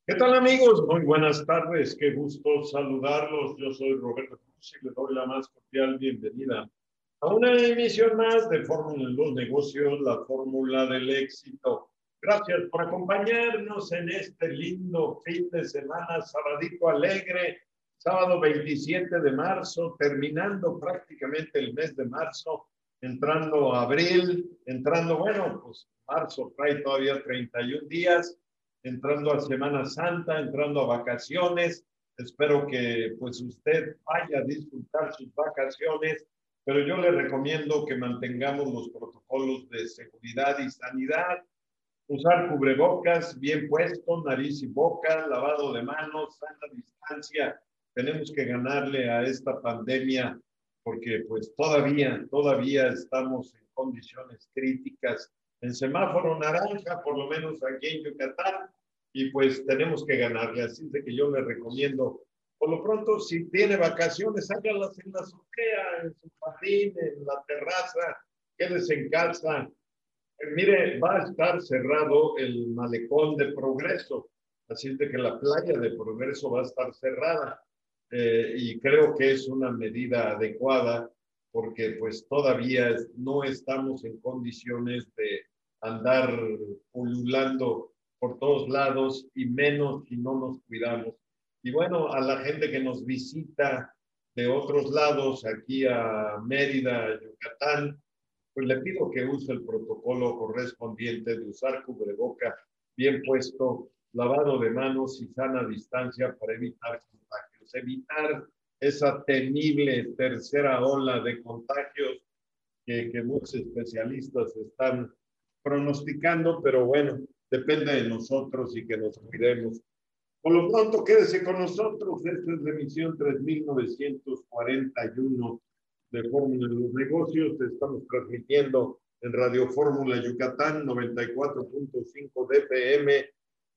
¿Qué tal, amigos? Muy buenas tardes, qué gusto saludarlos. Yo soy Roberto Cruz y les doy la más cordial bienvenida a una emisión más de Fórmula en los Negocios, la fórmula del éxito. Gracias por acompañarnos en este lindo fin de semana, sabadito alegre, sábado 27 de marzo, terminando prácticamente el mes de marzo, entrando a abril, bueno, pues marzo trae todavía 31 días, entrando a Semana Santa, entrando a vacaciones. Espero que pues usted vaya a disfrutar sus vacaciones, pero yo le recomiendo que mantengamos los protocolos de seguridad y sanidad, usar cubrebocas bien puesto, nariz y boca, lavado de manos, sana distancia. Tenemos que ganarle a esta pandemia porque pues todavía estamos en condiciones críticas, en semáforo naranja, por lo menos aquí en Yucatán, y pues tenemos que ganarle. Así de que yo le recomiendo, por lo pronto, si tiene vacaciones, hágalas en la azotea, en su jardín, en la terraza, quédese en casa. Mire, va a estar cerrado el malecón de Progreso, así de que la playa de Progreso va a estar cerrada, y creo que es una medida adecuada porque pues todavía no estamos en condiciones de andar pululando por todos lados y menos si no nos cuidamos. Y bueno, a la gente que nos visita de otros lados, aquí a Mérida, Yucatán, pues le pido que use el protocolo correspondiente de usar cubreboca bien puesto, lavado de manos y sana distancia para evitar contagios, evitar esa temible tercera ola de contagios que muchos especialistas están pronosticando, pero bueno, depende de nosotros y que nos cuidemos. Por lo pronto, quédese con nosotros. Esta es la emisión 3941 de Fórmula de los Negocios. Estamos transmitiendo en Radio Fórmula Yucatán 94.5 DPM.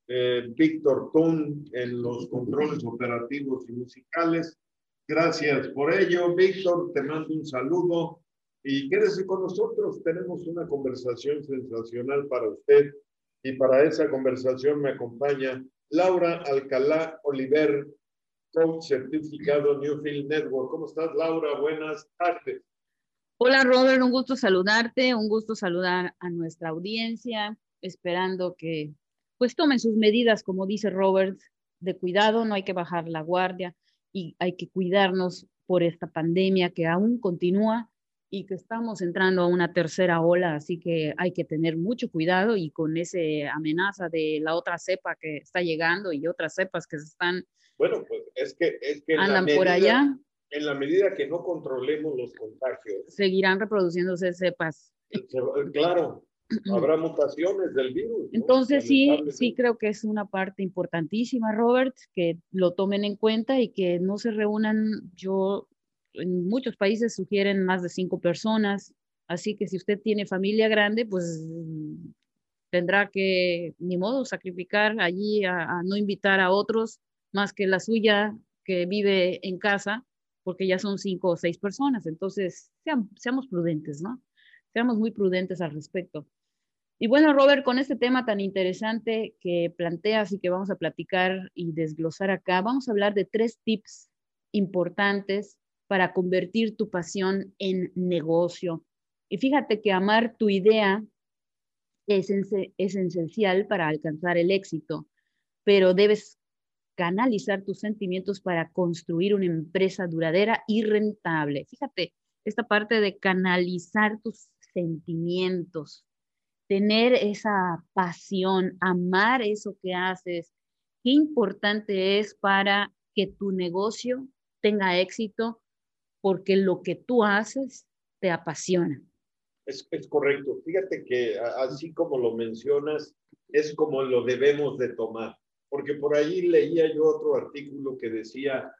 Víctor Tun en los controles operativos y musicales. Gracias por ello, Víctor. Te mando un saludo y quédese con nosotros. Tenemos una conversación sensacional para usted y para esa conversación me acompaña Laura Alcalá Oliver, coach certificado Newfield Network. ¿Cómo estás, Laura? Buenas tardes. Hola, Robert, un gusto saludarte, un gusto saludar a nuestra audiencia, esperando que pues tomen sus medidas, como dice Robert, de cuidado. No hay que bajar la guardia y hay que cuidarnos por esta pandemia que aún continúa y que estamos entrando a una tercera ola, así que hay que tener mucho cuidado y con esa amenaza de la otra cepa que está llegando y otras cepas que se están Bueno, pues es que andan por allá, en la medida que no controlemos los contagios, seguirán reproduciéndose cepas. claro, habrá mutaciones del virus, ¿no? Entonces sí creo que es una parte importantísima, Robert, que lo tomen en cuenta y que no se reúnan. En muchos países sugieren más de 5 personas, así que si usted tiene familia grande, pues tendrá que, ni modo, sacrificar allí a no invitar a otros más que la suya que vive en casa, porque ya son 5 o 6 personas. Entonces, seamos prudentes, ¿no? Seamos muy prudentes al respecto. Y bueno, Robert, con este tema tan interesante que planteas y que vamos a platicar y desglosar acá, vamos a hablar de 3 tips importantes para convertir tu pasión en negocio. Y fíjate que amar tu idea es esencial para alcanzar el éxito, pero debes canalizar tus sentimientos para construir una empresa duradera y rentable. Fíjate, esta parte de canalizar tus sentimientos, tener esa pasión, amar eso que haces, qué importante es para que tu negocio tenga éxito, porque lo que tú haces te apasiona. Es correcto. Fíjate que así como lo mencionas, es como lo debemos de tomar. Porque por ahí leía yo otro artículo que decía,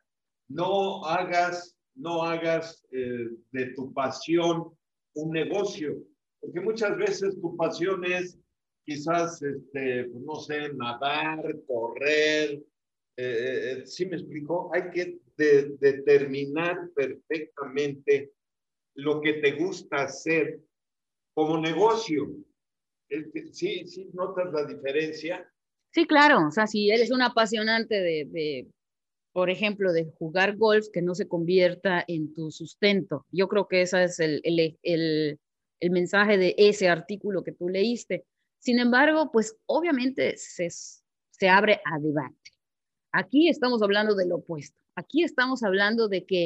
no hagas de tu pasión un negocio. Porque muchas veces tu pasión es quizás, no sé, nadar, correr. ¿Sí me explico? Hay que determinar perfectamente lo que te gusta hacer como negocio. Sí, sí, notas la diferencia. Sí, claro, o sea, si eres un apasionante por ejemplo, de jugar golf, que no se convierta en tu sustento. Yo creo que ese es el mensaje de ese artículo que tú leíste. Sin embargo, pues obviamente se abre a debate. Aquí estamos hablando de lo opuesto. Aquí estamos hablando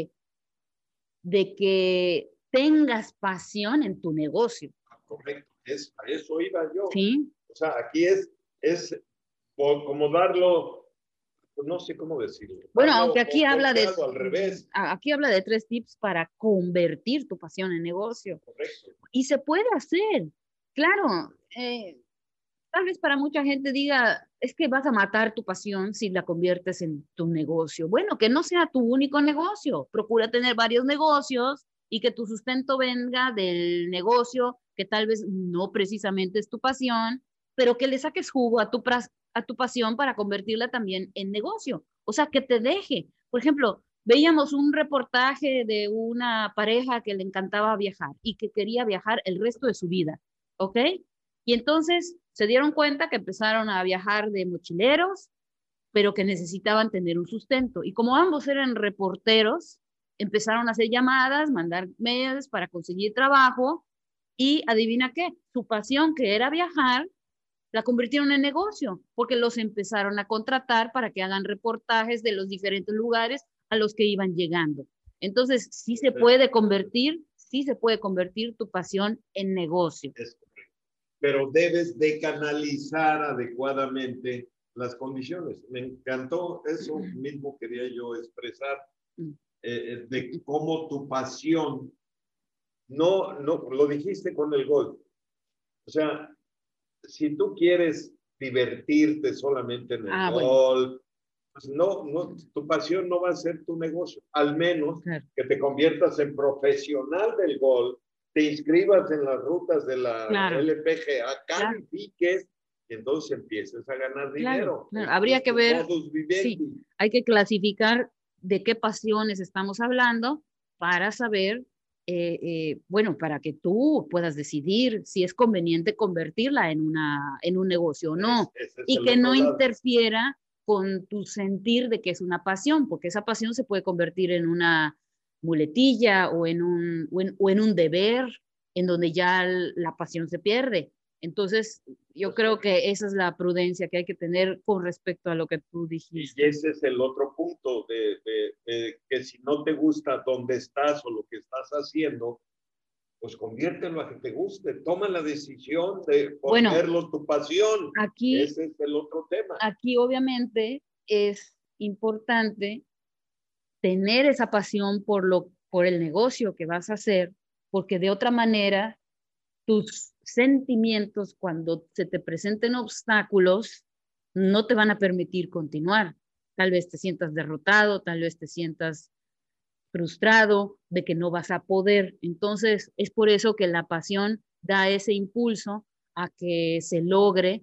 de que tengas pasión en tu negocio. Correcto, a eso iba yo. ¿Sí? O sea, aquí es como darlo, pues no sé cómo decirlo, Bueno, darlo aunque o voltearlo al revés. aquí habla de 3 tips para convertir tu pasión en negocio. Correcto. Y se puede hacer. Claro, tal vez para mucha gente diga, es que vas a matar tu pasión si la conviertes en tu negocio. Bueno, que no sea tu único negocio. Procura tener varios negocios y que tu sustento venga del negocio que tal vez no precisamente es tu pasión, pero que le saques jugo a tu pasión para convertirla también en negocio. O sea, que te deje. Por ejemplo, veíamos un reportaje de una pareja que le encantaba viajar y que quería viajar el resto de su vida, ¿ok? Y entonces se dieron cuenta que empezaron a viajar de mochileros, pero que necesitaban tener un sustento. Y como ambos eran reporteros, empezaron a hacer llamadas, mandar mails para conseguir trabajo y adivina qué, su pasión que era viajar, la convirtieron en negocio, porque los empezaron a contratar para que hagan reportajes de los diferentes lugares a los que iban llegando. Entonces, sí se puede convertir tu pasión en negocio. Es correcto. Pero debes de canalizar adecuadamente las condiciones. Me encantó, eso mismo quería yo expresar, de cómo tu pasión, no, lo dijiste con el golf. O sea, si tú quieres divertirte solamente en el Bueno, golf, pues tu pasión no va a ser tu negocio, al menos claro. que te conviertas en profesional del golf, te inscribas en las rutas de la Claro, LPGA, claro, califiques y entonces empieces a ganar claro, dinero. claro. Habría Es que tu ver, modus sí, vivendi. hay que clasificar de qué pasiones estamos hablando para saber, bueno, para que tú puedas decidir si es conveniente convertirla en un negocio o no, Ese es y el que otro no lado. interfiera con tu sentir de que es una pasión, porque esa pasión se puede convertir en una muletilla o en un deber, en donde ya la pasión se pierde. Entonces, yo creo que esa es la prudencia que hay que tener con respecto a lo que tú Y dijiste. ese es el otro punto de que si no te gusta dónde estás o lo que estás haciendo, pues conviértelo a que te guste. Toma la decisión de Bueno, volverlo tu pasión. aquí, Ese es el otro tema. aquí obviamente es importante tener esa pasión por el negocio que vas a hacer, porque de otra manera tus sentimientos cuando se te presenten obstáculos no te van a permitir continuar. Tal vez te sientas derrotado, tal vez te sientas frustrado de que no vas a poder. Entonces, es por eso que la pasión da ese impulso a que se logre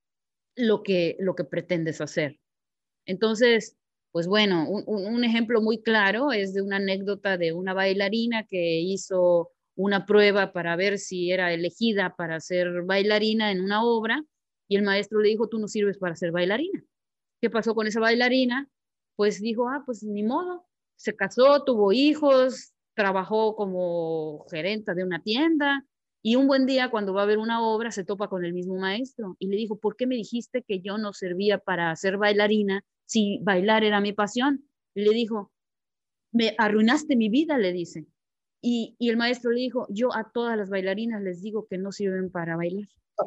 lo que pretendes hacer. Entonces, pues bueno, un ejemplo muy claro es de una anécdota de una bailarina que hizo una prueba para ver si era elegida para ser bailarina en una obra y el maestro le dijo, tú no sirves para ser bailarina. ¿Qué pasó con esa bailarina? Pues dijo, pues ni modo, se casó, tuvo hijos, trabajó como gerenta de una tienda y un buen día cuando va a ver una obra se topa con el mismo maestro y le dijo, ¿por qué me dijiste que yo no servía para ser bailarina si bailar era mi pasión? Y le dijo, me arruinaste mi vida, le dice. Y el maestro le dijo, yo a todas las bailarinas les digo que no sirven para bailar.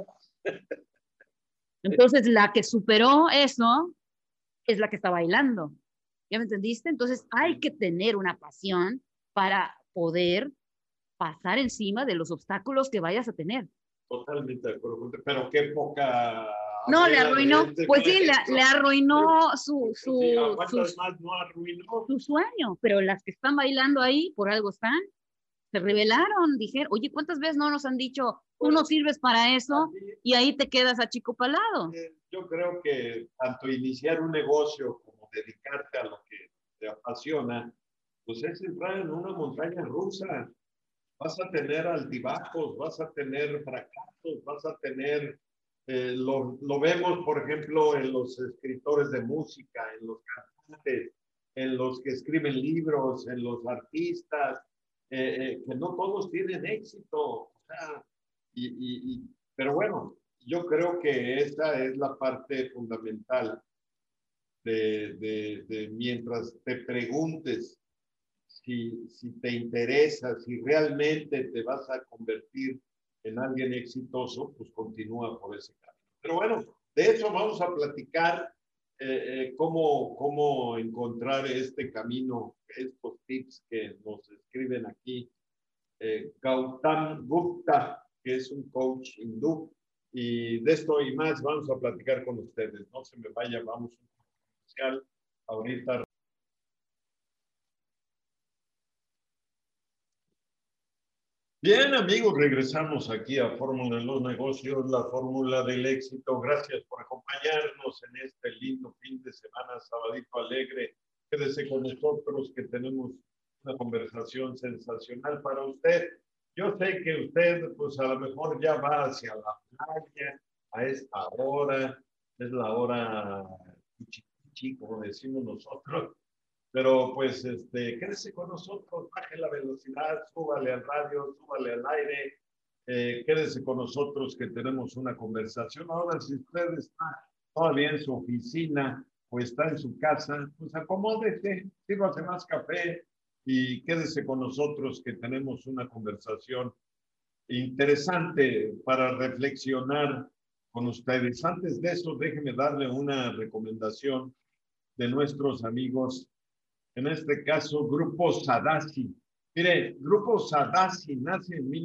Entonces, la que superó eso es la que está bailando. ¿Ya me entendiste? Entonces hay que tener una pasión para poder pasar encima de los obstáculos que vayas a tener. Totalmente de acuerdo. Pero qué poca No, le abuela de arruinó, este pues sí, le maestro. arruinó Si aguantas más, no arruinó. su sueño, pero las que están bailando ahí, por algo están, se rebelaron, dijeron, oye, ¿cuántas veces no nos han dicho, tú no Bueno, sirves para eso así, y ahí te quedas achicopalado? yo creo que tanto iniciar un negocio como dedicarte a lo que te apasiona, pues es entrar en una montaña rusa. Vas a tener altibajos, vas a tener fracasos, vas a tener Lo vemos, por ejemplo, en los escritores de música, en los cantantes, en los que escriben libros, en los artistas, que no todos tienen éxito. O sea, pero bueno, yo creo que esa es la parte fundamental de mientras te preguntes si te interesa, si realmente te vas a convertir en alguien exitoso, pues continúa por ese camino. Pero bueno, de eso vamos a platicar, cómo encontrar este camino, estos tips que nos escriben aquí. Gautam Gupta, que es un coach hindú, y de esto y más vamos a platicar con ustedes. No se me vaya, vamos a un comercial ahorita. Bien, amigos, regresamos aquí a Fórmula en los Negocios, la fórmula del éxito. Gracias por acompañarnos en este lindo fin de semana, sabadito alegre. Quédese con nosotros que tenemos una conversación sensacional para usted. Yo sé que usted, pues a lo mejor ya va hacia la playa a esta hora, es la hora cuchicuchi, como decimos nosotros. Pero pues, quédese con nosotros, baje la velocidad, súbale al radio, súbale al aire, quédese con nosotros que tenemos una conversación. Ahora, si usted está todavía en su oficina o está en su casa, pues acomódese, sírvase más café y quédese con nosotros que tenemos una conversación interesante para reflexionar con ustedes. Antes de eso, déjeme darle una recomendación de nuestros amigos, en este caso, Grupo Sadasi. Mire, Grupo Sadasi nace en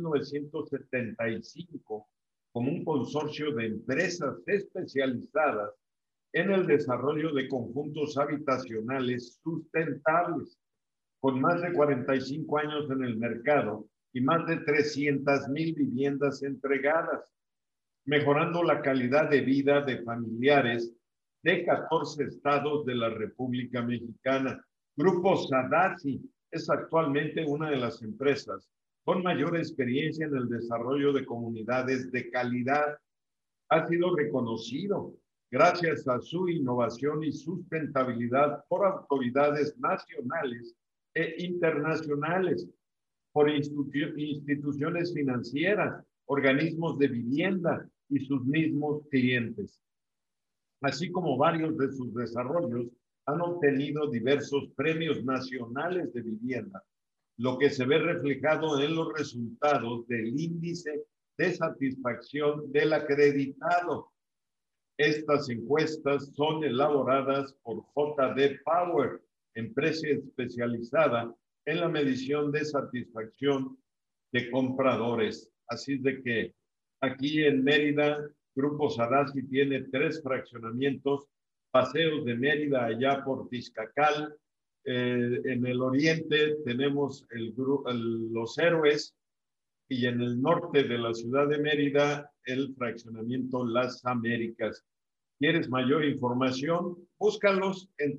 1975 como un consorcio de empresas especializadas en el desarrollo de conjuntos habitacionales sustentables, con más de 45 años en el mercado y más de 300,000 viviendas entregadas, mejorando la calidad de vida de familiares de 14 estados de la República Mexicana. Grupo Sadasi es actualmente una de las empresas con mayor experiencia en el desarrollo de comunidades de calidad. Ha sido reconocido gracias a su innovación y sustentabilidad por autoridades nacionales e internacionales, por instituciones financieras, organismos de vivienda y sus mismos clientes, así como varios de sus desarrollos han obtenido diversos premios nacionales de vivienda, lo que se ve reflejado en los resultados del índice de satisfacción del acreditado. Estas encuestas son elaboradas por JD Power, empresa especializada en la medición de satisfacción de compradores. Así de que aquí en Mérida, Grupo Sadasi tiene 3 fraccionamientos: Paseos de Mérida, allá por Tizcacal. En el oriente tenemos Los Héroes, y en el norte de la ciudad de Mérida, el fraccionamiento Las Américas. ¿Quieres mayor información? Búscalos en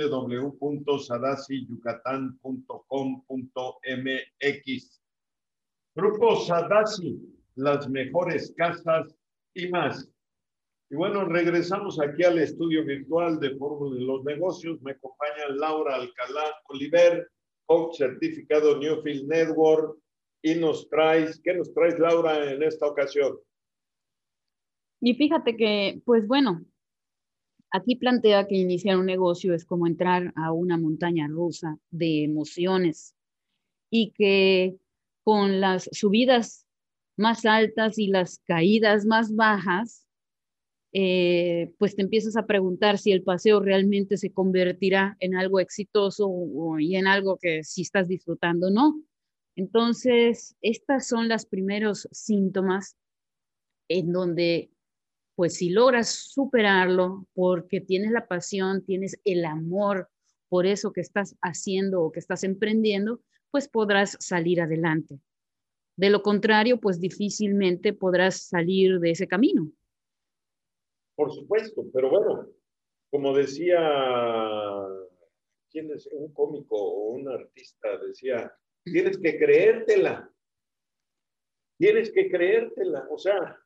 www.sadasiyucatán.com.mx. Grupo Sadasi, las mejores casas y más. Y bueno, regresamos aquí al estudio virtual de Fórmula de los Negocios. Me acompaña Laura Alcalá Oliver, coach certificado Newfield Network. Y ¿qué nos traes, Laura, en esta ocasión? Y fíjate que, pues bueno, aquí plantea que iniciar un negocio es como entrar a una montaña rusa de emociones y que con las subidas más altas y las caídas más bajas, pues te empiezas a preguntar si el paseo realmente se convertirá en algo exitoso y en algo que sí estás disfrutando o no. Entonces, estas son los primeros síntomas en donde, pues si logras superarlo porque tienes la pasión, tienes el amor por eso que estás haciendo o que estás emprendiendo, pues podrás salir adelante. De lo contrario, pues difícilmente podrás salir de ese camino. Por supuesto, pero bueno, como decía, ¿quién es? Un cómico o un artista decía, tienes que creértela, o sea,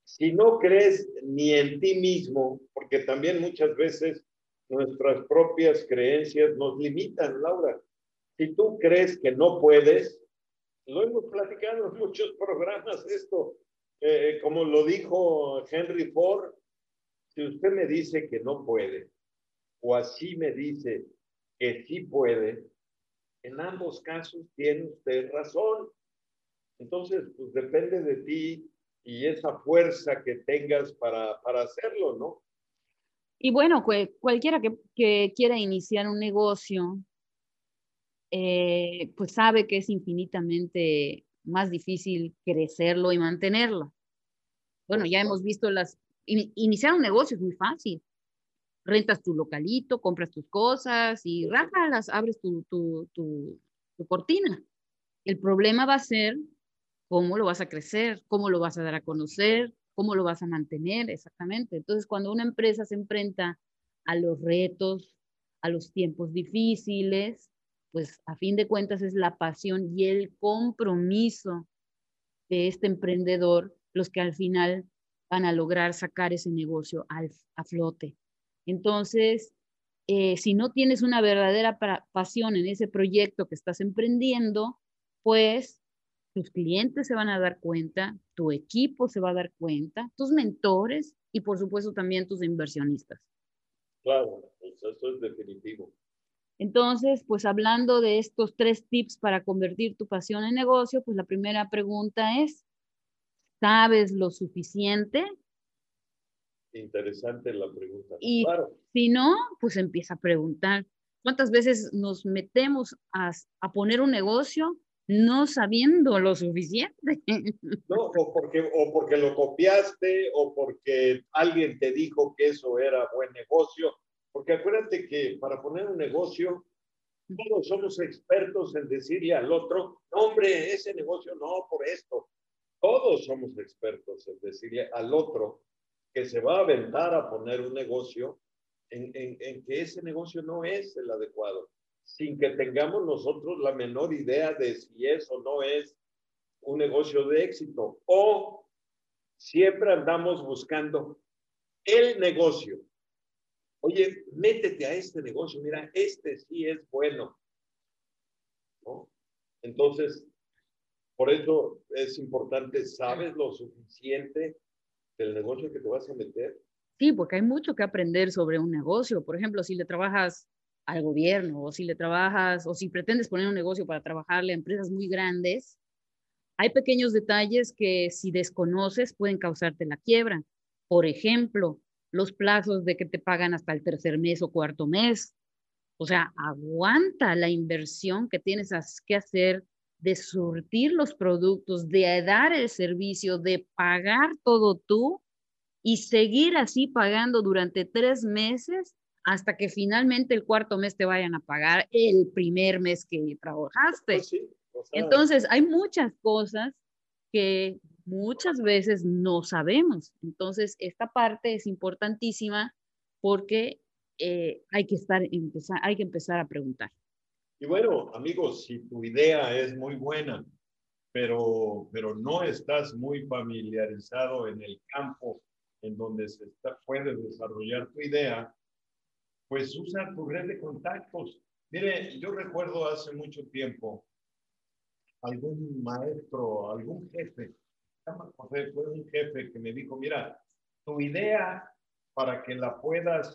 Si no crees ni en ti mismo, porque también muchas veces nuestras propias creencias nos limitan, Laura. Si tú crees que no puedes, lo hemos platicado en muchos programas esto, como lo dijo Henry Ford, si usted me dice que no puede, o así me dice que sí puede, en ambos casos tiene usted razón. Entonces, pues depende de ti y esa fuerza que tengas para hacerlo, ¿no? Y bueno, cualquiera que quiera iniciar un negocio, pues sabe que es infinitamente más difícil crecerlo y mantenerlo. Bueno, ya hemos visto iniciar un negocio es muy fácil. Rentas tu localito, compras tus cosas y rájalas, abres tu cortina. El problema va a ser cómo lo vas a crecer, cómo lo vas a dar a conocer, cómo lo vas a mantener exactamente. Entonces, cuando una empresa se enfrenta a los retos, a los tiempos difíciles, pues a fin de cuentas es la pasión y el compromiso de este emprendedor los que al final van a lograr sacar ese negocio a flote. Entonces, si no tienes una verdadera pasión en ese proyecto que estás emprendiendo, pues tus clientes se van a dar cuenta, tu equipo se va a dar cuenta, tus mentores y por supuesto también tus inversionistas. Claro, pues eso es definitivo. Entonces, pues hablando de estos 3 tips para convertir tu pasión en negocio, pues la primera pregunta es, ¿sabes lo suficiente? Interesante la pregunta. Y Claro. si no, pues empieza a preguntar. ¿Cuántas veces nos metemos a poner un negocio no sabiendo lo suficiente? No, o porque lo copiaste, o porque alguien te dijo que eso era buen negocio. Porque acuérdate que para poner un negocio, todos somos expertos en decirle al otro, no, hombre, ese negocio no, por esto. Todos somos expertos en decirle al otro que se va a aventar a poner un negocio en que ese negocio no es el adecuado, sin que tengamos nosotros la menor idea de si es o no es un negocio de éxito. O siempre andamos buscando el negocio. Oye, métete a este negocio, mira, este sí es bueno, ¿no? Entonces, por eso es importante, ¿sabes lo suficiente del negocio que te vas a meter? Sí, porque hay mucho que aprender sobre un negocio. Por ejemplo, si le trabajas al gobierno o si le trabajas o si pretendes poner un negocio para trabajarle a empresas muy grandes, hay pequeños detalles que si desconoces pueden causarte la quiebra. Por ejemplo, los plazos de que te pagan hasta el tercer mes o cuarto mes. O sea, aguanta la inversión que tienes que hacer de surtir los productos, de dar el servicio, de pagar todo tú y seguir así pagando durante 3 meses hasta que finalmente el cuarto mes te vayan a pagar el primer mes que trabajaste. Pues sí, o sea, Entonces, hay muchas cosas que muchas veces no sabemos. Entonces, esta parte es importantísima porque hay que empezar a preguntar. y bueno, amigos, si tu idea es muy buena, pero no estás muy familiarizado en el campo en donde puede desarrollar tu idea, pues usa tu red de contactos. Mire, yo recuerdo hace mucho tiempo algún maestro, algún jefe, fue un jefe que me dijo, mira, tu idea para que la puedas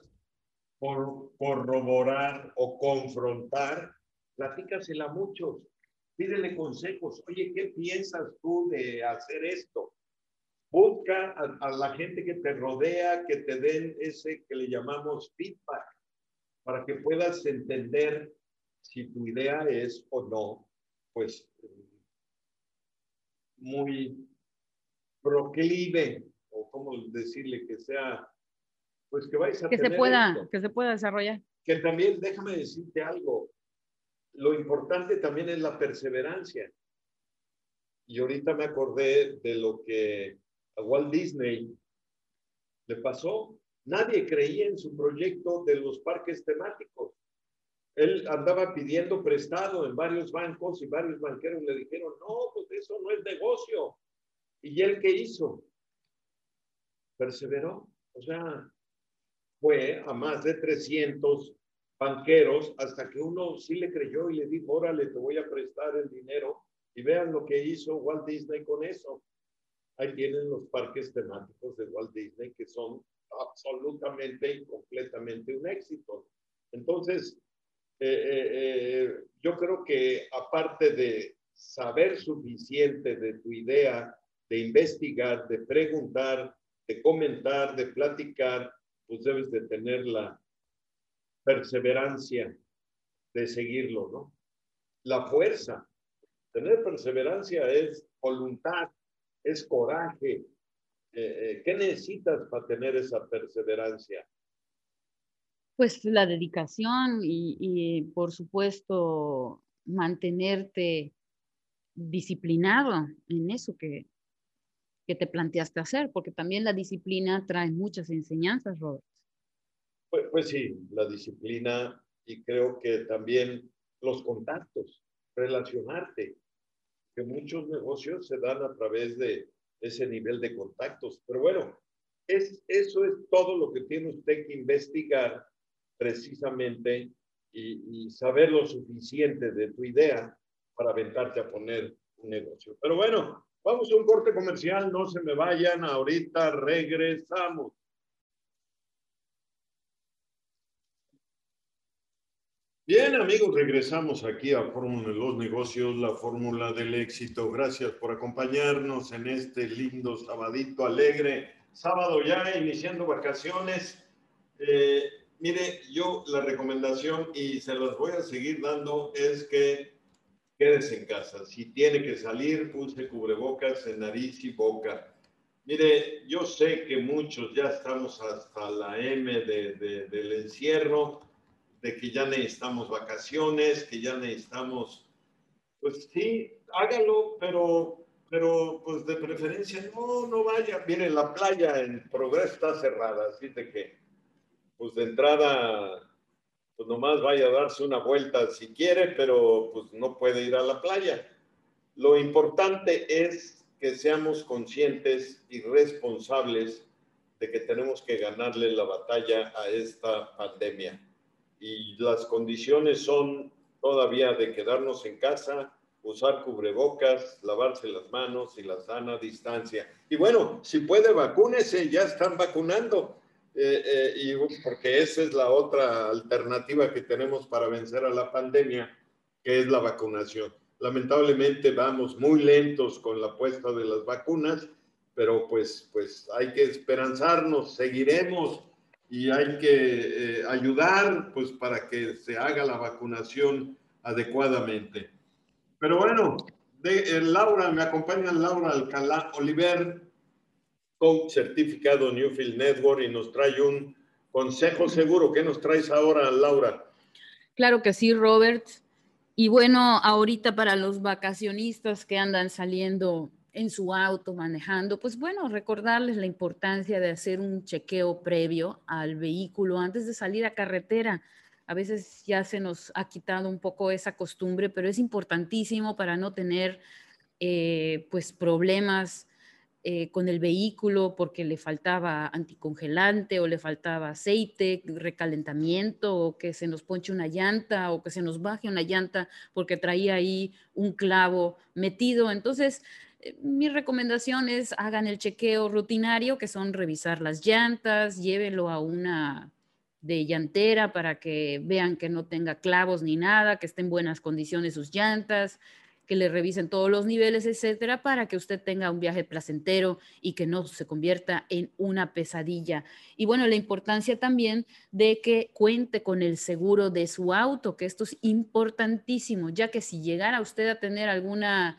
corroborar o confrontar, platícasela a muchos, pídele consejos. Oye, ¿qué piensas tú de hacer esto? Busca a la gente que te rodea, que te den ese que le llamamos feedback, para que puedas entender si tu idea es o no, pues, muy proclive, o cómo decirle que sea, pues que vais a tener éxito. Que se pueda desarrollar. Que también, déjame decirte algo, lo importante también es la perseverancia. Y ahorita me acordé de lo que a Walt Disney le pasó. Nadie creía en su proyecto de los parques temáticos. Él andaba pidiendo prestado en varios bancos y varios banqueros le dijeron, no, pues eso no es negocio. ¿Y él qué hizo? perseveró. O sea, fue a más de 300 banqueros hasta que uno sí le creyó y le dijo, órale, te voy a prestar el dinero. Y vean lo que hizo Walt Disney con eso. Ahí tienen los parques temáticos de Walt Disney que son absolutamente y completamente un éxito. Entonces, yo creo que aparte de saber suficiente de tu idea, de investigar, de preguntar, de comentar, de platicar, pues debes de tener la perseverancia de seguirlo, ¿no? La fuerza. Tener perseverancia es voluntad, es coraje. ¿Qué necesitas para tener esa perseverancia? Pues la dedicación y por supuesto mantenerte disciplinado en eso que te planteaste hacer, porque también la disciplina trae muchas enseñanzas, Robert. Pues sí, la disciplina y creo que también los contactos, relacionarte, que muchos negocios se dan a través de ese nivel de contactos. Pero bueno, eso es todo lo que tiene usted que investigar precisamente y saber lo suficiente de tu idea para aventarte a poner un negocio. Pero bueno, vamos a un corte comercial, no se me vayan, ahorita regresamos. Bien, amigos, regresamos aquí a Fórmula de los Negocios, la fórmula del éxito. Gracias por acompañarnos en este lindo sabadito alegre. Sábado ya, iniciando vacaciones. Mire, yo la recomendación, y se las voy a seguir dando, es que quédese en casa. Si tiene que salir, use cubrebocas en nariz y boca. Mire, yo sé que muchos ya estamos hasta la M del encierro, de que ya necesitamos vacaciones, que ya necesitamos, pues sí, hágalo, pero pues de preferencia no vaya. Mire, la playa en Progreso está cerrada, así de que, pues de entrada, pues nomás vaya a darse una vuelta si quiere, pero pues no puede ir a la playa. Lo importante es que seamos conscientes y responsables de que tenemos que ganarle la batalla a esta pandemia. Y las condiciones son todavía de quedarnos en casa, usar cubrebocas, lavarse las manos y la sana distancia. Y bueno, si puede, vacúnese, ya están vacunando. Y porque esa es la otra alternativa que tenemos para vencer a la pandemia, que es la vacunación. Lamentablemente vamos muy lentos con la puesta de las vacunas, pero pues hay que esperanzarnos, seguiremos y hay que ayudar pues para que se haga la vacunación adecuadamente. Pero bueno, Laura, me acompaña Laura Alcalá Oliver, coach certificado Newfield Network, y nos trae un consejo seguro. ¿Qué nos traes ahora, Laura? Claro que sí, Robert. Y bueno, ahorita para los vacacionistas que andan saliendo en su auto, manejando, pues bueno, recordarles la importancia de hacer un chequeo previo al vehículo antes de salir a carretera. A veces ya se nos ha quitado un poco esa costumbre, pero es importantísimo para no tener pues problemas con el vehículo porque le faltaba anticongelante o le faltaba aceite, recalentamiento o que se nos ponche una llanta o que se nos baje una llanta porque traía ahí un clavo metido. Entonces, mi recomendación es hagan el chequeo rutinario, que son revisar las llantas, llévenlo a una de llantera para que vean que no tenga clavos ni nada, que esté en buenas condiciones sus llantas, que le revisen todos los niveles, etcétera, para que usted tenga un viaje placentero y que no se convierta en una pesadilla. Y bueno, la importancia también de que cuente con el seguro de su auto, que esto es importantísimo, ya que si llegara usted a tener alguna,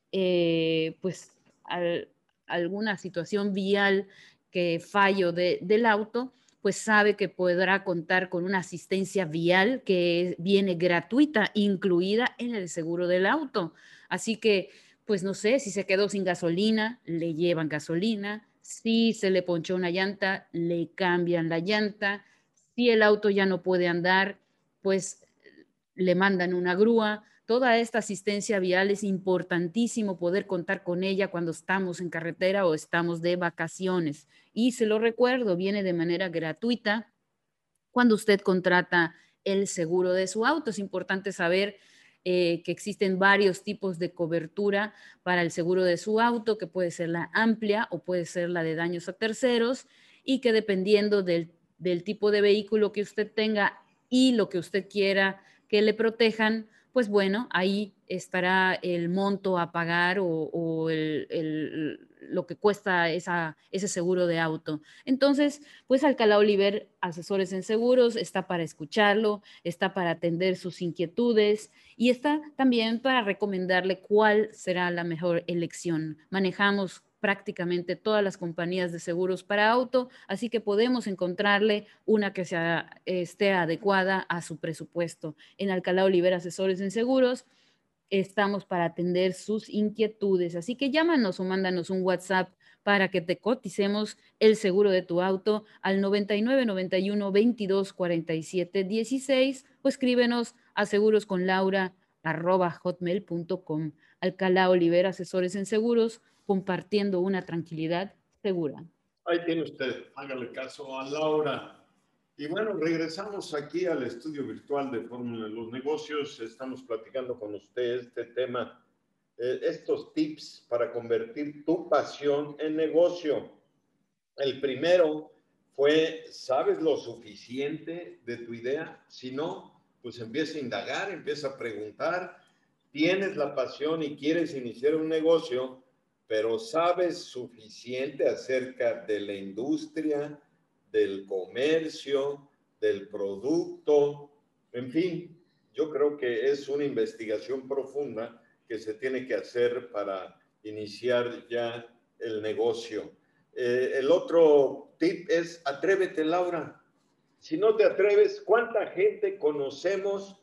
pues, alguna situación vial que fallo del auto, pues sabe que podrá contar con una asistencia vial que viene gratuita, incluida en el seguro del auto. Así que, pues no sé, si se quedó sin gasolina, le llevan gasolina. Si se le ponchó una llanta, le cambian la llanta. Si el auto ya no puede andar, pues le mandan una grúa Toda esta asistencia vial es importantísimo poder contar con ella cuando estamos en carretera o estamos de vacaciones. Y se lo recuerdo, viene de manera gratuita cuando usted contrata el seguro de su auto. Es importante saber que existen varios tipos de cobertura para el seguro de su auto, que puede ser la amplia o puede ser la de daños a terceros, y que dependiendo del tipo de vehículo que usted tenga y lo que usted quiera que le protejan, pues bueno, ahí estará el monto a pagar o lo que cuesta ese seguro de auto. Entonces, pues Alcalá Oliver Asesores en Seguros está para escucharlo, está para atender sus inquietudes y está también para recomendarle cuál será la mejor elección. Manejamos prácticamente todas las compañías de seguros para auto, así que podemos encontrarle una que esté adecuada a su presupuesto. En Alcalá Oliver Asesores en Seguros estamos para atender sus inquietudes, así que llámanos o mándanos un WhatsApp para que te coticemos el seguro de tu auto al 99 91 22 47 16 o escríbenos a segurosconlaura@hotmail.com. Alcalá Oliver Asesores en Seguros, compartiendo una tranquilidad segura. Ahí tiene usted, hágale caso a Laura. Y bueno, regresamos aquí al estudio virtual de Fórmula de los Negocios. Estamos platicando con usted este tema, estos tips para convertir tu pasión en negocio. El primero fue, ¿sabes lo suficiente de tu idea? Si no, pues empieza a indagar, empieza a preguntar. Tienes la pasión y quieres iniciar un negocio, pero ¿sabes suficiente acerca de la industria, del comercio, del producto? En fin, yo creo que es una investigación profunda que se tiene que hacer para iniciar ya el negocio. El otro tip es atrévete, Laura. Si no te atreves, ¿cuánta gente conocemos?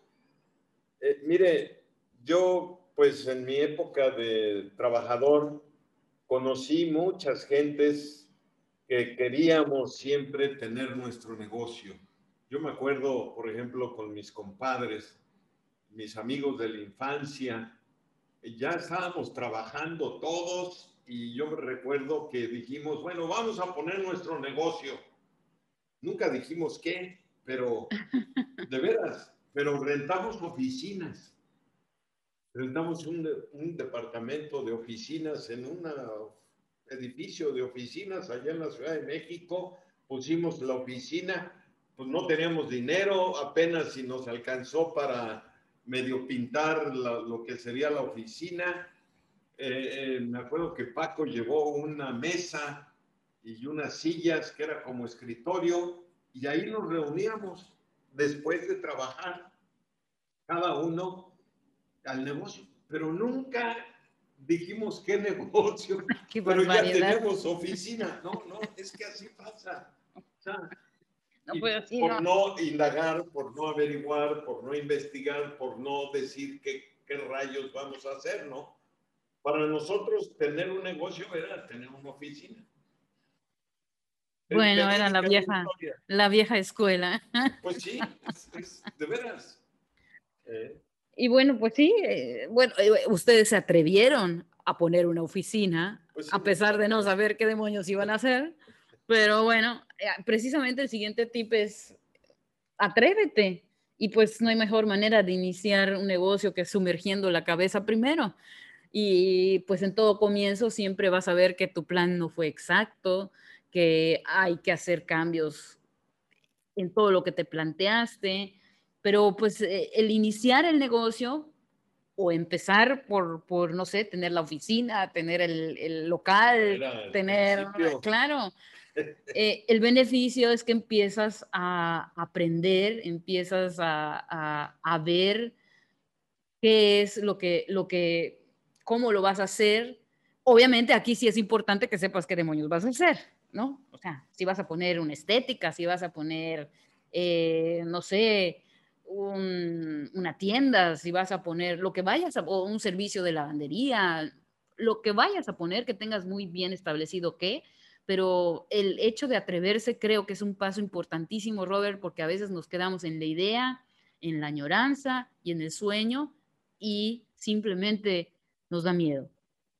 Mire, yo pues en mi época de trabajador conocí muchas gentes que queríamos siempre tener nuestro negocio. Yo me acuerdo, por ejemplo, con mis compadres, mis amigos de la infancia, ya estábamos trabajando todos y yo me recuerdo que dijimos, bueno, vamos a poner nuestro negocio. Nunca dijimos qué, pero de veras, pero rentamos oficinas. Rentamos un departamento de oficinas en un edificio de oficinas allá en la Ciudad de México. Pusimos la oficina, pues no teníamos dinero, apenas si nos alcanzó para medio pintar lo que sería la oficina. Me acuerdo que Paco llevó una mesa y unas sillas que era como escritorio y ahí nos reuníamos después de trabajar, cada uno al negocio, pero nunca dijimos qué negocio, Qué pero ya barbaridad. tenemos oficina. No, no, es que así pasa. O sea, No, pues así por no. no indagar, por no averiguar, por no investigar, por no decir qué rayos vamos a hacer, ¿no? Para nosotros tener un negocio era tener una oficina. Es Bueno, era verídica la historia. la vieja escuela. Pues sí, es de veras. Y bueno, pues sí, bueno, ustedes se atrevieron a poner una oficina, Pues sí, a pesar de no nosotros. saber qué demonios iban a hacer, pero bueno, precisamente el siguiente tip es atrévete. Y pues no hay mejor manera de iniciar un negocio que sumergiendo la cabeza primero. Y pues en todo comienzo siempre vas a ver que tu plan no fue exacto, que hay que hacer cambios en todo lo que te planteaste, pero pues el iniciar el negocio o empezar no sé, tener la oficina, tener el local, Era el tener, principio. claro, el beneficio es que empiezas a aprender, empiezas a ver qué es cómo lo vas a hacer. Obviamente aquí sí es importante que sepas qué demonios vas a hacer, ¿no? O sea, si vas a poner una estética, si vas a poner, no sé, una tienda, si vas a poner lo que vayas a, o un servicio de lavandería, lo que vayas a poner, que tengas muy bien establecido qué, pero el hecho de atreverse creo que es un paso importantísimo, Robert, porque a veces nos quedamos en la idea, en la añoranza y en el sueño, y simplemente nos da miedo.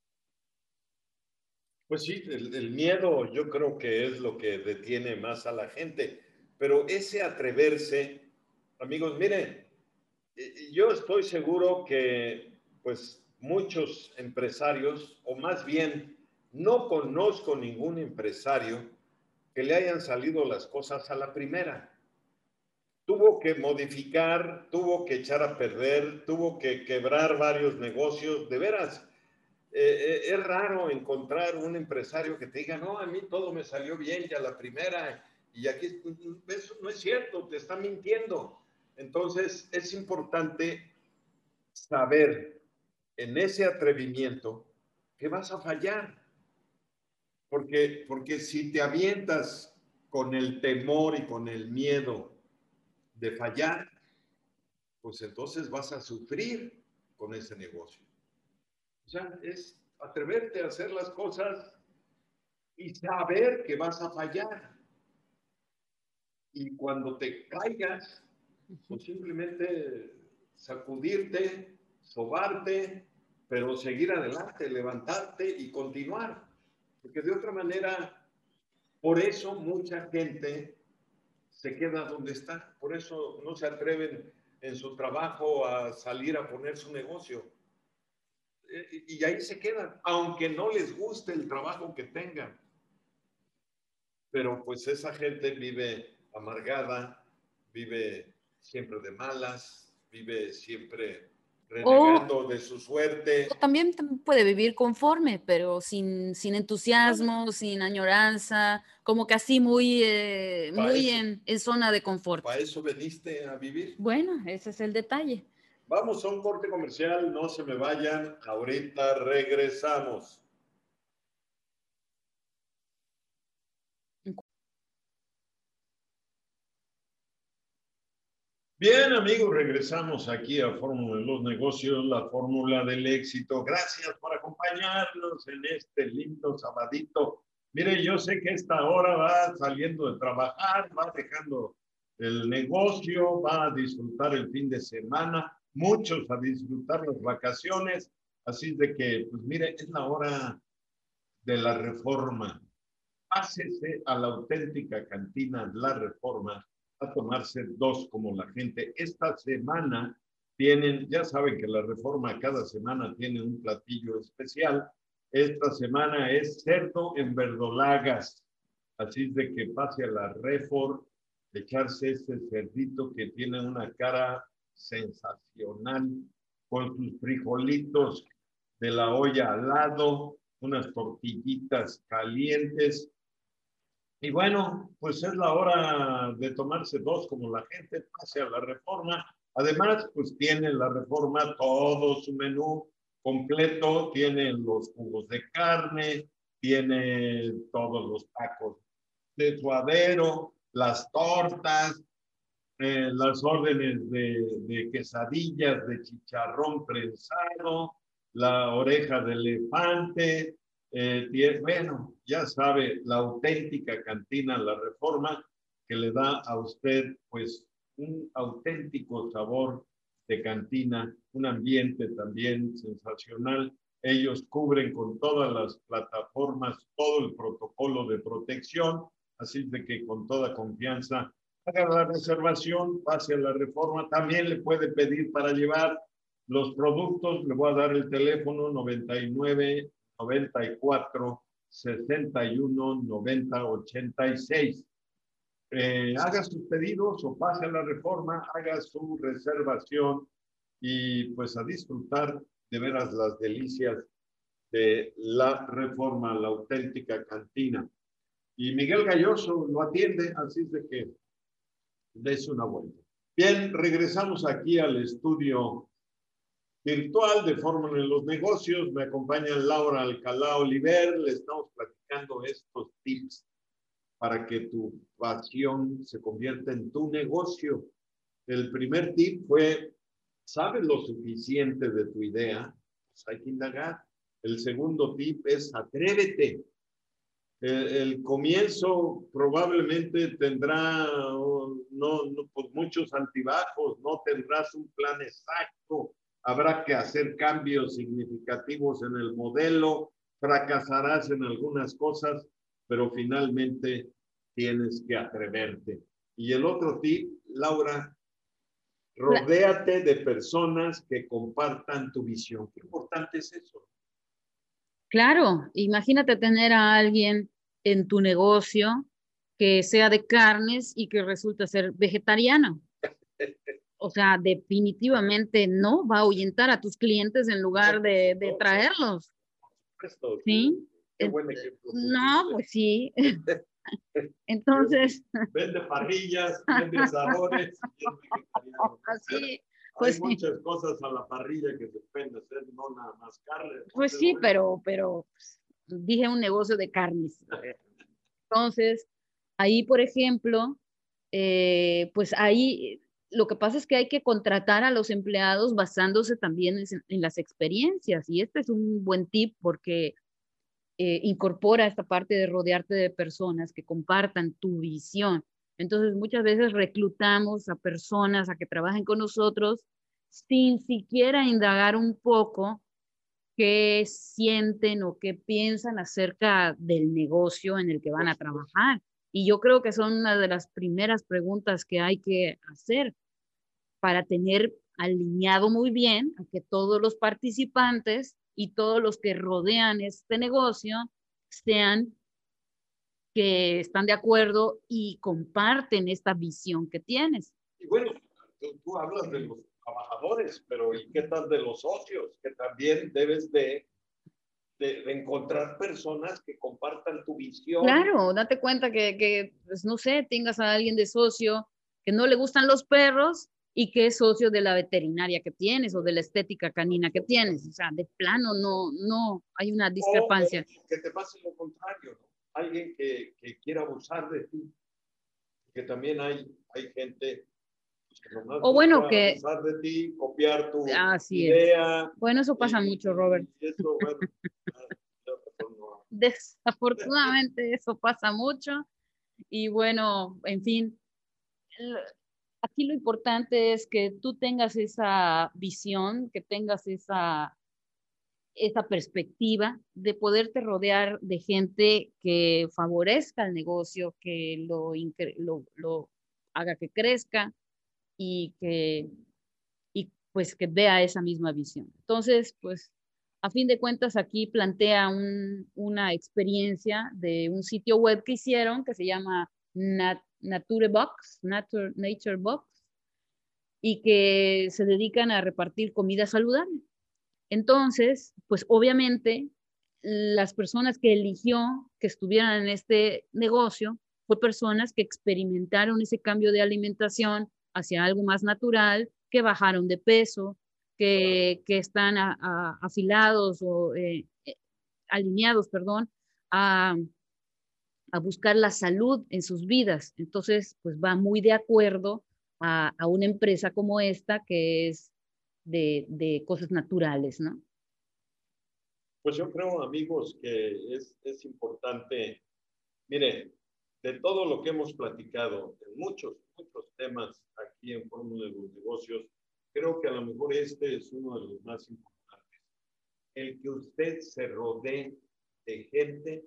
Pues sí, el miedo yo creo que es lo que detiene más a la gente, pero ese atreverse, amigos, miren, yo estoy seguro que pues muchos empresarios, o más bien no conozco ningún empresario que le hayan salido las cosas a la primera. Tuvo que modificar, tuvo que echar a perder, tuvo que quebrar varios negocios, de veras. Es raro encontrar un empresario que te diga, no, a mí todo me salió bien ya la primera, y aquí eso no es cierto, te está mintiendo. Entonces es importante saber en ese atrevimiento que vas a fallar, porque si te avientas con el temor y con el miedo de fallar, pues entonces vas a sufrir con ese negocio. O sea, es atreverte a hacer las cosas y saber que vas a fallar. Y cuando te caigas, pues simplemente sacudirte, sobarte, pero seguir adelante, levantarte y continuar. Porque de otra manera, por eso mucha gente se queda donde está. Por eso no se atreven en su trabajo a salir a poner su negocio. Y ahí se quedan, aunque no les guste el trabajo que tengan. Pero pues esa gente vive amargada, vive siempre de malas, vive siempre O, renegando de su suerte. o también puede vivir conforme, pero sin entusiasmo, sin añoranza, como que así muy, Para muy eso, en zona de confort. para eso veniste a vivir. Bueno, ese es el detalle. Vamos a un corte comercial, no se me vayan, ahorita regresamos. Bien, amigos, regresamos aquí a Fórmula de los Negocios, la fórmula del éxito. Gracias por acompañarnos en este lindo sabadito. Mire, yo sé que esta hora va saliendo de trabajar, va dejando el negocio, va a disfrutar el fin de semana, muchos a disfrutar las vacaciones. Así de que, pues mire, es la hora de la Reforma. Pásese a la auténtica cantina La Reforma a tomarse dos como la gente. Esta semana tienen, ya saben que La Reforma cada semana tiene un platillo especial. Esta semana es cerdo en verdolagas. Así de que pase a la Reforma, echarse este cerdito que tiene una cara sensacional, con sus frijolitos de la olla al lado, unas tortillitas calientes. Y bueno, pues es la hora de tomarse dos como la gente pase a la Reforma. Además, pues tiene la Reforma todo su menú completo, tiene los jugos de carne, tiene todos los tacos de suadero, las tortas, las órdenes de quesadillas, de chicharrón prensado, la oreja de elefante, bueno, ya sabe, la auténtica cantina La Reforma que le da a usted pues un auténtico sabor de cantina, un ambiente también sensacional. Ellos cubren con todas las plataformas todo el protocolo de protección, así de que con toda confianza haga la reservación, pase a la Reforma. También le puede pedir para llevar los productos. Le voy a dar el teléfono 99 94 61 90 86. Haga sus pedidos o pase a la Reforma, haga su reservación y pues a disfrutar de veras las delicias de La Reforma, la auténtica cantina. Y Miguel Galloso lo atiende, así es de que des una vuelta. Bien, regresamos aquí al estudio virtual de Fórmula en los Negocios. Me acompaña Laura Alcalá Oliver. Le estamos platicando estos tips para que tu pasión se convierta en tu negocio. El primer tip fue, ¿sabes lo suficiente de tu idea? Pues hay que indagar. El segundo tip es, atrévete. El comienzo probablemente tendrá pues muchos altibajos, no tendrás un plan exacto, habrá que hacer cambios significativos en el modelo, fracasarás en algunas cosas, pero finalmente tienes que atreverte. Y el otro tip, Laura, rodéate de personas que compartan tu visión. Qué importante es eso. Claro, imagínate tener a alguien en tu negocio que sea de carnes y que resulta ser vegetariano. O sea, definitivamente no va a ahuyentar a tus clientes en lugar de traerlos. Esto, ¿Sí? qué buen ejemplo. No, pues sí. Entonces, Vende parrillas, vende asadores, y es vegetariano. así, Hay pues sí, muchas cosas a la parrilla que se pueden hacer, no nada más carne. pues sí, pero pues, dije un negocio de carnes. Entonces, ahí, por ejemplo, pues ahí lo que pasa es que hay que contratar a los empleados basándose también en las experiencias. Y este es un buen tip porque incorpora esta parte de rodearte de personas que compartan tu visión. Entonces, muchas veces reclutamos a personas a que trabajen con nosotros sin siquiera indagar un poco qué sienten o qué piensan acerca del negocio en el que van a trabajar. Y yo creo que son una de las primeras preguntas que hay que hacer para tener alineado muy bien a que todos los participantes y todos los que rodean este negocio sean que están de acuerdo y comparten esta visión que tienes. Y bueno, tú hablas de los trabajadores, pero ¿y qué tal de los socios? Que también debes de encontrar personas que compartan tu visión. Claro, date cuenta que pues, no sé, tengas a alguien de socio que no le gustan los perros y que es socio de la veterinaria que tienes o de la estética canina que tienes. O sea, de plano no hay una discrepancia. O que te pase lo contrario, ¿no? Alguien que quiera abusar de ti. Que también hay gente que nomás O bueno, busca que abusar de ti, copiar tu así es. idea. Bueno, eso pasa mucho, Robert. Y eso, bueno, no. Desafortunadamente eso pasa mucho. Y bueno, en fin, aquí lo importante es que tú tengas esa visión, que tengas esa perspectiva de poderte rodear de gente que favorezca el negocio, que lo haga que crezca y y pues que vea esa misma visión. Entonces, pues a fin de cuentas aquí plantea una experiencia de un sitio web que hicieron que se llama Naturebox, Nature Box, y que se dedican a repartir comida saludable. Entonces, pues obviamente las personas que eligió que estuvieran en este negocio fue personas que experimentaron ese cambio de alimentación hacia algo más natural, que bajaron de peso, que están afilados o alineados, perdón, a, a buscar la salud en sus vidas. Entonces, pues va muy de acuerdo a una empresa como esta que es de cosas naturales, ¿no? Pues yo creo, amigos, que es importante, mire, de todo lo que hemos platicado, en muchos temas aquí en Fórmula de los Negocios, creo que a lo mejor este es uno de los más importantes. El que usted se rodee de gente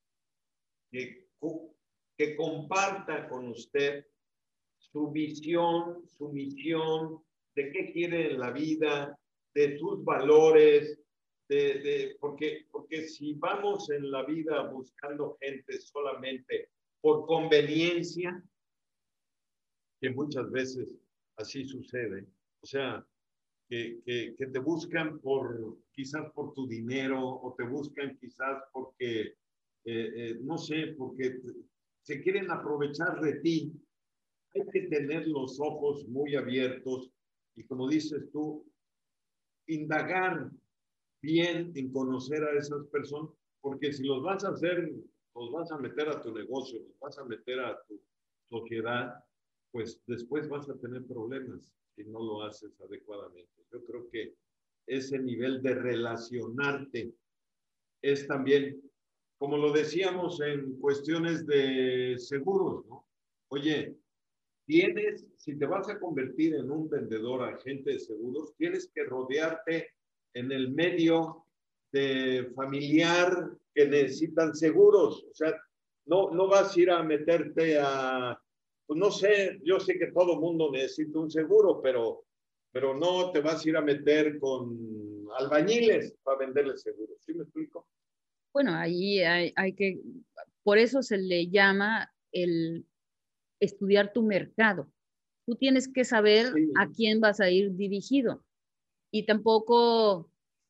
que comparta con usted su visión, su misión, de qué quiere en la vida, de sus valores, porque si vamos en la vida buscando gente solamente por conveniencia, que muchas veces así sucede, o sea, que te buscan quizás por tu dinero o te buscan quizás porque, no sé, porque se quieren aprovechar de ti. Hay que tener los ojos muy abiertos y, como dices tú, indagar bien en conocer a esas personas, porque si los vas a hacer, los vas a meter a tu negocio, los vas a meter a tu sociedad, pues después vas a tener problemas si no lo haces adecuadamente. Yo creo que ese nivel de relacionarte es también, como lo decíamos en cuestiones de seguros, ¿no? Oye, si te vas a convertir en un vendedor, agente de seguros, tienes que rodearte en el medio de familiar que necesitan seguros. O sea, no vas a ir a meterte a, pues no sé, yo sé que todo mundo necesita un seguro, pero no te vas a ir a meter con albañiles para venderles seguros. ¿Sí me explico? Bueno, ahí hay que, por eso se le llama el estudiar tu mercado. Tú tienes que saber a quién vas a ir dirigido y tampoco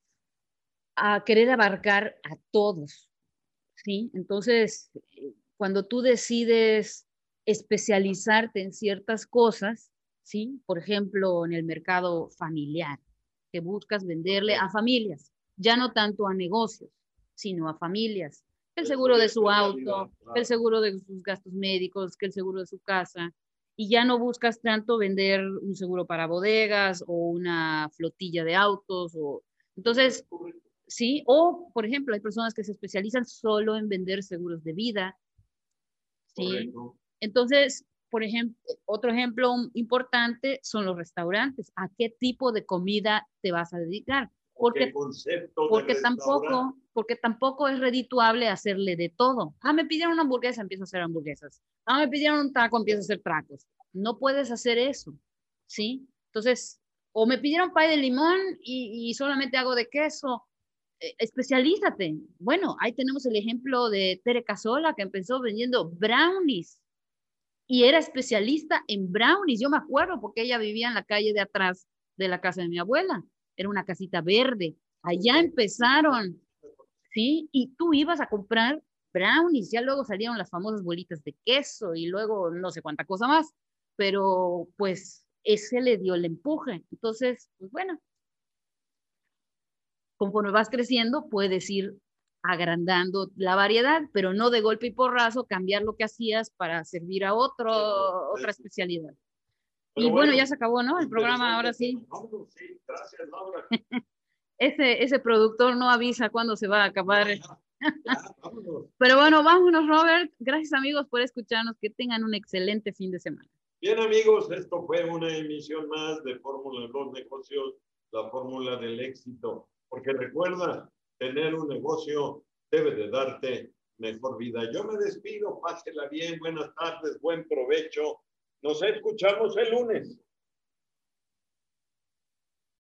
a querer abarcar a todos, ¿sí? Entonces, cuando tú decides especializarte en ciertas cosas, ¿sí? Por ejemplo, en el mercado familiar, que buscas venderle a familias, ya no tanto a negocios, sino a familias. El seguro de su auto, el seguro de sus gastos médicos, que el seguro de su casa, y ya no buscas tanto vender un seguro para bodegas o una flotilla de autos. Entonces, sí, o por ejemplo, hay personas que se especializan solo en vender seguros de vida, ¿sí? Correcto. Entonces, por ejemplo, otro ejemplo importante son los restaurantes. ¿A qué tipo de comida te vas a dedicar? Porque, porque tampoco es redituable hacerle de todo. Me pidieron una hamburguesa, empiezo a hacer hamburguesas. Me pidieron un taco, empiezo a hacer tacos. No puedes hacer eso, ¿sí? Entonces, o me pidieron pay de limón y solamente hago de queso. Especialízate. Bueno, ahí tenemos el ejemplo de Tere Casola, que empezó vendiendo brownies y era especialista en brownies. Yo me acuerdo porque ella vivía en la calle de atrás de la casa de mi abuela. Era una casita verde. Allá empezaron, ¿sí? Y tú ibas a comprar brownies. Ya luego salieron las famosas bolitas de queso y luego no sé cuánta cosa más. Pero pues ese le dio el empuje. Entonces, pues bueno, conforme vas creciendo, puedes ir agrandando la variedad, pero no de golpe y porrazo cambiar lo que hacías para servir a otra especialidad. Pero y bueno, ya se acabó, ¿no? El programa, ahora sí. Sí, gracias, Laura. Ese productor no avisa cuándo se va a acabar. Pero bueno, vámonos, Robert. Gracias, amigos, por escucharnos. Que tengan un excelente fin de semana. Bien, amigos, esto fue una emisión más de Fórmula de los Negocios, la fórmula del éxito. Porque recuerda, tener un negocio debe de darte mejor vida. Yo me despido, pásela bien, buenas tardes, buen provecho. Nos escuchamos el lunes.